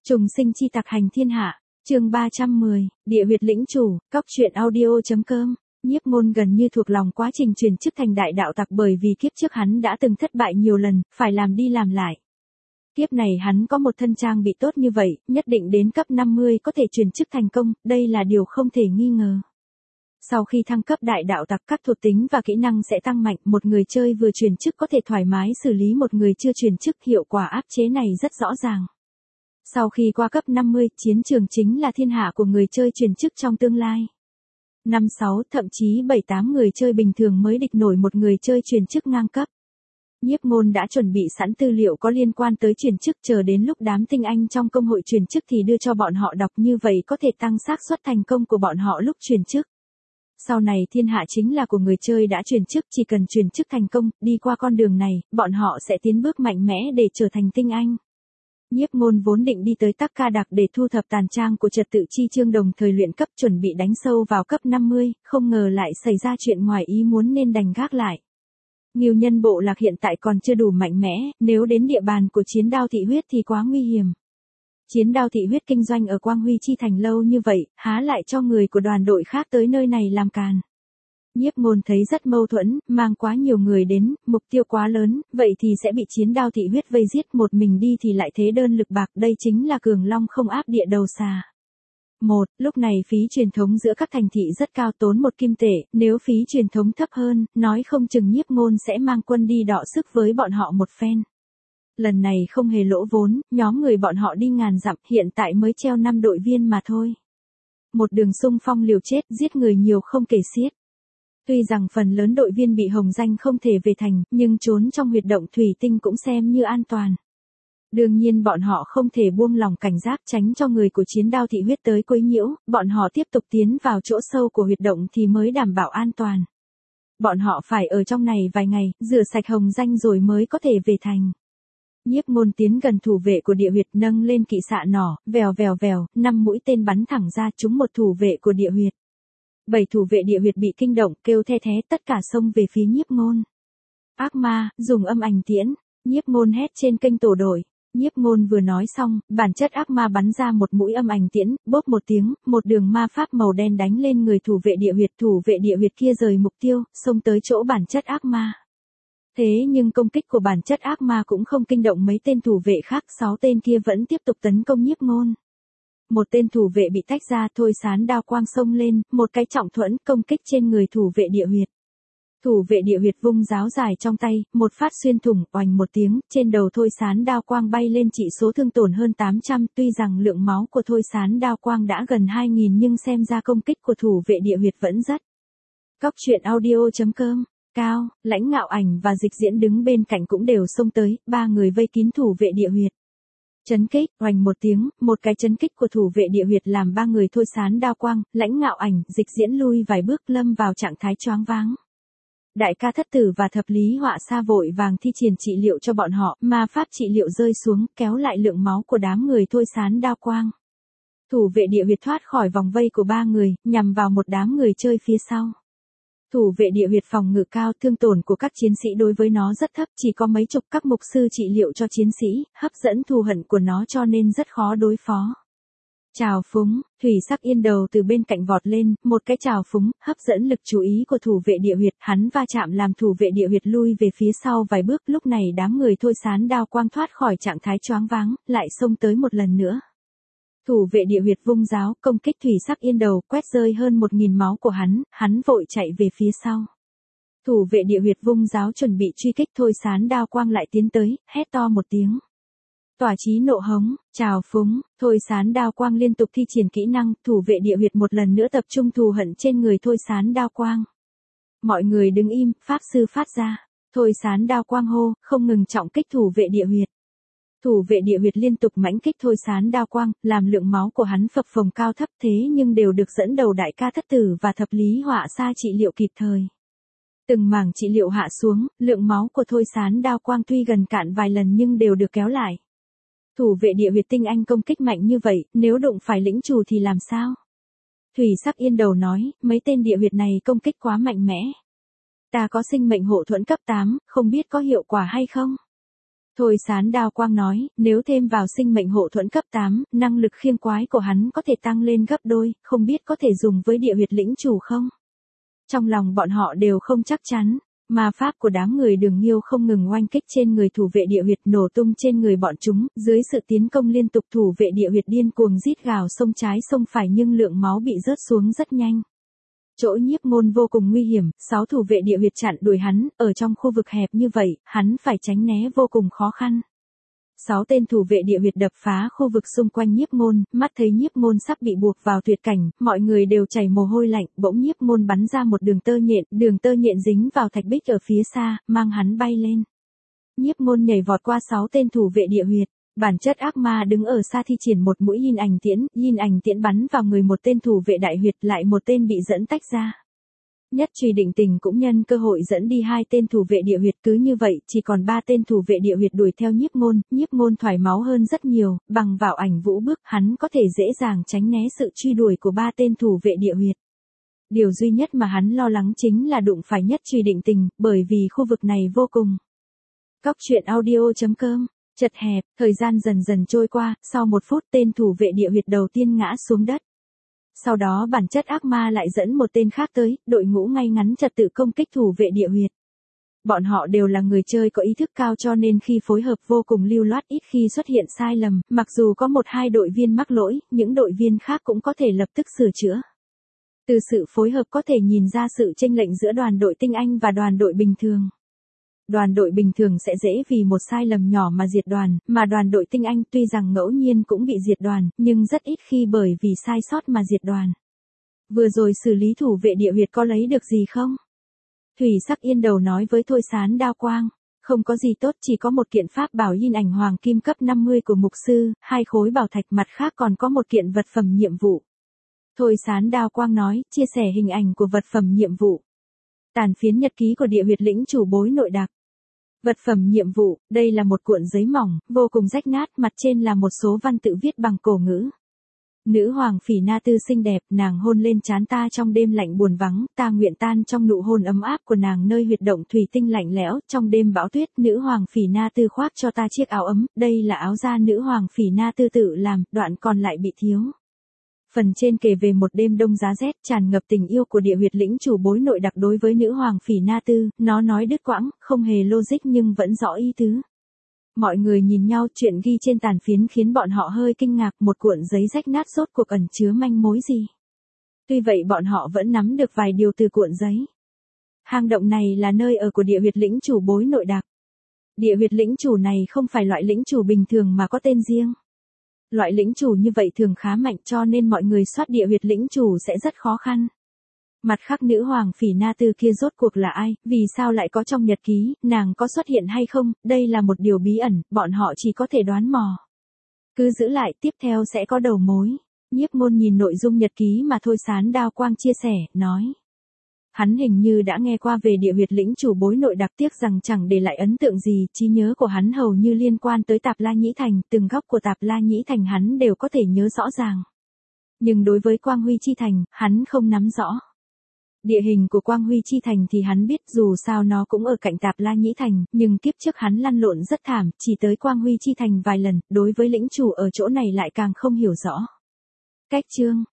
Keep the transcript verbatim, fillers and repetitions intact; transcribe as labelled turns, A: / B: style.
A: Trùng sinh chi tặc hành thiên hạ, chương ba trăm mười, địa huyệt lĩnh chủ, cóc truyện audio.com. Nhiếp Ngôn gần như thuộc lòng quá trình chuyển chức thành đại đạo tặc bởi vì kiếp trước hắn đã từng thất bại nhiều lần, phải làm đi làm lại. Kiếp này hắn có một thân trang bị tốt như vậy, nhất định đến cấp năm mươi có thể chuyển chức thành công, đây là điều không thể nghi ngờ. Sau khi thăng cấp đại đạo tặc, các thuộc tính và kỹ năng sẽ tăng mạnh, một người chơi vừa chuyển chức có thể thoải mái xử lý một người chưa chuyển chức, hiệu quả áp chế này rất rõ ràng. Sau khi qua cấp năm mươi, chiến trường chính là thiên hạ của người chơi chuyển chức trong tương lai. năm sáu, thậm chí bảy tám người chơi bình thường mới địch nổi một người chơi chuyển chức ngang cấp. Nhiếp Ngôn đã chuẩn bị sẵn tư liệu có liên quan tới chuyển chức, chờ đến lúc đám tinh anh trong công hội chuyển chức thì đưa cho bọn họ đọc, như vậy có thể tăng xác suất thành công của bọn họ lúc chuyển chức. Sau này thiên hạ chính là của người chơi đã chuyển chức, chỉ cần chuyển chức thành công, đi qua con đường này, bọn họ sẽ tiến bước mạnh mẽ để trở thành tinh anh. Nhiếp Ngôn vốn định đi tới Tắc Ca Đặc để thu thập tàn trang của trật tự chi chương, đồng thời luyện cấp chuẩn bị đánh sâu vào cấp năm mươi, không ngờ lại xảy ra chuyện ngoài ý muốn nên đành gác lại. Ngưu Nhân bộ lạc hiện tại còn chưa đủ mạnh mẽ, nếu đến địa bàn của Chiến Đao Thị Huyết thì quá nguy hiểm. Chiến Đao Thị Huyết kinh doanh ở Quang Huy Chi Thành lâu như vậy, há lại cho người của đoàn đội khác tới nơi này làm càn. Nhiếp Ngôn thấy rất mâu thuẫn, mang quá nhiều người đến, mục tiêu quá lớn, vậy thì sẽ bị Chiến Đao Thị Huyết vây giết, một mình đi thì lại thế đơn lực bạc, đây chính là cường long không áp địa đầu xà. Một, lúc này phí truyền thống giữa các thành thị rất cao, tốn một kim tệ, nếu phí truyền thống thấp hơn, nói không chừng Nhiếp Ngôn sẽ mang quân đi đọ sức với bọn họ một phen. Lần này không hề lỗ vốn, nhóm người bọn họ đi ngàn dặm, hiện tại mới treo năm đội viên mà thôi. Một đường xung phong liều chết, giết người nhiều không kể xiết. Tuy rằng phần lớn đội viên bị hồng danh không thể về thành, nhưng trốn trong huyệt động thủy tinh cũng xem như an toàn. Đương nhiên bọn họ không thể buông lòng cảnh giác tránh cho người của Chiến Đao Thị Huyết tới quấy nhiễu, bọn họ tiếp tục tiến vào chỗ sâu của huyệt động thì mới đảm bảo an toàn. Bọn họ phải ở trong này vài ngày, rửa sạch hồng danh rồi mới có thể về thành. Nhiếp Ngôn tiến gần thủ vệ của địa huyệt, nâng lên kỵ xạ nỏ, vèo vèo vèo, năm mũi tên bắn thẳng ra trúng một thủ vệ của địa huyệt. Bảy thủ vệ địa huyệt bị kinh động, kêu the thé, tất cả xông về phía Nhiếp Ngôn. Ác ma, dùng âm ảnh tiễn, Nhiếp Ngôn hét trên kênh tổ đội. Nhiếp Ngôn vừa nói xong, bản chất ác ma bắn ra một mũi âm ảnh tiễn, bốp một tiếng, một đường ma pháp màu đen đánh lên người thủ vệ địa huyệt, thủ vệ địa huyệt kia rời mục tiêu, xông tới chỗ bản chất ác ma. Thế nhưng công kích của bản chất ác ma cũng không kinh động mấy tên thủ vệ khác, sáu tên kia vẫn tiếp tục tấn công Nhiếp Ngôn. Một tên thủ vệ bị tách ra, Thôi Sán đao quang xông lên, một cái trọng thuẫn công kích trên người thủ vệ địa huyệt. Thủ vệ địa huyệt vung giáo dài trong tay, một phát xuyên thủng, oành một tiếng, trên đầu Thôi Sán đao quang bay lên, chỉ số thương tổn hơn tám trăm, tuy rằng lượng máu của Thôi Sán đao quang đã gần hai nghìn nhưng xem ra công kích của thủ vệ địa huyệt vẫn rất. Cóc truyện audio.com. Cao, Lãnh Ngạo Ảnh và Dịch Diễn đứng bên cạnh cũng đều xông tới, ba người vây kín thủ vệ địa huyệt. Chấn kích, oành một tiếng, một cái chấn kích của thủ vệ địa huyệt làm ba người Thôi Sán đao quang, Lãnh Ngạo Ảnh, Dịch Diễn lui vài bước, lâm vào trạng thái choáng váng. Đại ca Thất Tử và Thập Lý Họa Sa vội vàng thi triển trị liệu cho bọn họ, ma pháp trị liệu rơi xuống, kéo lại lượng máu của đám người Thôi Sán đao quang. Thủ vệ địa huyệt thoát khỏi vòng vây của ba người, nhằm vào một đám người chơi phía sau. Thủ vệ địa huyệt phòng ngự cao, thương tổn của các chiến sĩ đối với nó rất thấp, chỉ có mấy chục, các mục sư trị liệu cho chiến sĩ, hấp dẫn thù hận của nó cho nên rất khó đối phó. Trào phúng, Thủy Sắc Yên Đầu từ bên cạnh vọt lên, một cái trào phúng, hấp dẫn lực chú ý của thủ vệ địa huyệt, hắn va chạm làm thủ vệ địa huyệt lui về phía sau vài bước, lúc này đám người Thôi Sán đao quang thoát khỏi trạng thái choáng váng, lại xông tới một lần nữa. Thủ vệ địa huyệt vung giáo, công kích Thủy Sắc Yên Đầu, quét rơi hơn một nghìn máu của hắn, hắn vội chạy về phía sau. Thủ vệ địa huyệt vung giáo chuẩn bị truy kích, Thôi Sán đao quang lại tiến tới, hét to một tiếng. Tỏa chí nộ hống, trào phúng, Thôi Sán đao quang liên tục thi triển kỹ năng, thủ vệ địa huyệt một lần nữa tập trung thù hận trên người Thôi Sán đao quang. Mọi người đứng im, pháp sư phát ra. Thôi Sán đao quang hô, không ngừng trọng kích thủ vệ địa huyệt. Thủ vệ địa huyệt liên tục mãnh kích Thôi Sán đao quang, làm lượng máu của hắn phập phồng cao thấp, thế nhưng đều được dẫn đầu đại ca Thất Tử và Thập Lý Họa Sa trị liệu kịp thời. Từng mảng trị liệu hạ xuống, lượng máu của Thôi Sán đao quang tuy gần cạn vài lần nhưng đều được kéo lại. Thủ vệ địa huyệt tinh anh công kích mạnh như vậy, nếu đụng phải lĩnh chủ thì làm sao? Thủy Sắc Yên Đầu nói, mấy tên địa huyệt này công kích quá mạnh mẽ. Ta có sinh mệnh hộ thuẫn cấp tám, không biết có hiệu quả hay không? Thôi Sán Đao Quang nói, nếu thêm vào sinh mệnh hộ thuẫn cấp tám, năng lực khiêng quái của hắn có thể tăng lên gấp đôi, không biết có thể dùng với địa huyệt lĩnh chủ không? Trong lòng bọn họ đều không chắc chắn, ma pháp của đám người Đường Nhiêu không ngừng oanh kích trên người thủ vệ địa huyệt nổ tung trên người bọn chúng, dưới sự tiến công liên tục thủ vệ địa huyệt điên cuồng rít gào xông trái xông phải nhưng lượng máu bị rớt xuống rất nhanh. Chỗ Nhiếp Ngôn vô cùng nguy hiểm, sáu thủ vệ địa huyệt chặn đuổi hắn, ở trong khu vực hẹp như vậy, hắn phải tránh né vô cùng khó khăn. Sáu tên thủ vệ địa huyệt đập phá khu vực xung quanh Nhiếp Ngôn, mắt thấy Nhiếp Ngôn sắp bị buộc vào tuyệt cảnh, mọi người đều chảy mồ hôi lạnh, bỗng Nhiếp Ngôn bắn ra một đường tơ nhện, đường tơ nhện dính vào thạch bích ở phía xa, mang hắn bay lên. Nhiếp Ngôn nhảy vọt qua sáu tên thủ vệ địa huyệt. Bản chất ác ma đứng ở xa thi triển một mũi yin ảnh tiễn, yin ảnh tiễn bắn vào người một tên thủ vệ đại huyệt, lại một tên bị dẫn tách ra. Nhất Truy Định Tình cũng nhân cơ hội dẫn đi hai tên thủ vệ địa huyệt, cứ như vậy, chỉ còn ba tên thủ vệ địa huyệt đuổi theo Nhiếp Ngôn, Nhiếp Ngôn thoải máu hơn rất nhiều, bằng vào ảnh vũ bước, hắn có thể dễ dàng tránh né sự truy đuổi của ba tên thủ vệ địa huyệt. Điều duy nhất mà hắn lo lắng chính là đụng phải Nhất Truy Định Tình, bởi vì khu vực này vô cùng. Cóc truyện audio chấm com chật hẹp, thời gian dần dần trôi qua, sau một phút tên thủ vệ địa huyệt đầu tiên ngã xuống đất. Sau đó bản chất ác ma lại dẫn một tên khác tới, đội ngũ ngay ngắn trật tự công kích thủ vệ địa huyệt. Bọn họ đều là người chơi có ý thức cao cho nên khi phối hợp vô cùng lưu loát, ít khi xuất hiện sai lầm, mặc dù có một hai đội viên mắc lỗi, những đội viên khác cũng có thể lập tức sửa chữa. Từ sự phối hợp có thể nhìn ra sự chênh lệch giữa đoàn đội tinh anh và đoàn đội bình thường. Đoàn đội bình thường sẽ dễ vì một sai lầm nhỏ mà diệt đoàn, mà đoàn đội tinh anh tuy rằng ngẫu nhiên cũng bị diệt đoàn, nhưng rất ít khi bởi vì sai sót mà diệt đoàn. Vừa rồi xử lý thủ vệ địa huyệt có lấy được gì không? Thủy Sắc Yên Đầu nói với Thôi Sán Đao Quang, không có gì tốt, chỉ có một kiện pháp bảo yin ảnh hoàng kim cấp năm mươi của mục sư, hai khối bảo thạch, mặt khác còn có một kiện vật phẩm nhiệm vụ. Thôi Sán Đao Quang nói, chia sẻ hình ảnh của vật phẩm nhiệm vụ. Tàn phiến nhật ký của địa huyệt lĩnh chủ Bối Nội Đặc. Vật phẩm nhiệm vụ, đây là một cuộn giấy mỏng, vô cùng rách nát, mặt trên là một số văn tự viết bằng cổ ngữ. Nữ hoàng Phỉ Na Tư xinh đẹp, nàng hôn lên trán ta trong đêm lạnh buồn vắng, ta nguyện tan trong nụ hôn ấm áp của nàng nơi huyệt động thủy tinh lạnh lẽo, trong đêm bão tuyết, nữ hoàng Phỉ Na Tư khoác cho ta chiếc áo ấm, đây là áo da nữ hoàng Phỉ Na Tư tự làm, đoạn còn lại bị thiếu. Phần trên kể về một đêm đông giá rét, tràn ngập tình yêu của địa huyệt lĩnh chủ Bối Nội Đặc đối với nữ hoàng Phỉ Na Tư, nó nói đứt quãng, không hề logic nhưng vẫn rõ ý tứ. Mọi người nhìn nhau, chuyện ghi trên tàn phiến khiến bọn họ hơi kinh ngạc, một cuộn giấy rách nát rốt cuộc ẩn chứa manh mối gì. Tuy vậy bọn họ vẫn nắm được vài điều từ cuộn giấy. Hang động này là nơi ở của địa huyệt lĩnh chủ Bối Nội Đặc. Địa huyệt lĩnh chủ này không phải loại lĩnh chủ bình thường mà có tên riêng. Loại lĩnh chủ như vậy thường khá mạnh cho nên mọi người soát địa huyệt lĩnh chủ sẽ rất khó khăn. Mặt khác nữ hoàng Phỉ Na Tư kia rốt cuộc là ai, vì sao lại có trong nhật ký, nàng có xuất hiện hay không, đây là một điều bí ẩn, bọn họ chỉ có thể đoán mò. Cứ giữ lại, tiếp theo sẽ có đầu mối. Nhiếp Ngôn nhìn nội dung nhật ký mà Thôi Sán Đao Quang chia sẻ, nói. Hắn hình như đã nghe qua về địa huyệt lĩnh chủ Bối Nội Đặc, tiếc rằng chẳng để lại ấn tượng gì, trí nhớ của hắn hầu như liên quan tới Tạp La Nhĩ Thành, từng góc của Tạp La Nhĩ Thành hắn đều có thể nhớ rõ ràng. Nhưng đối với Quang Huy Chi Thành, hắn không nắm rõ. Địa hình của Quang Huy Chi Thành thì hắn biết, dù sao nó cũng ở cạnh Tạp La Nhĩ Thành, nhưng kiếp trước hắn lăn lộn rất thảm, chỉ tới Quang Huy Chi Thành vài lần, đối với lĩnh chủ ở chỗ này lại càng không hiểu rõ. Cách chương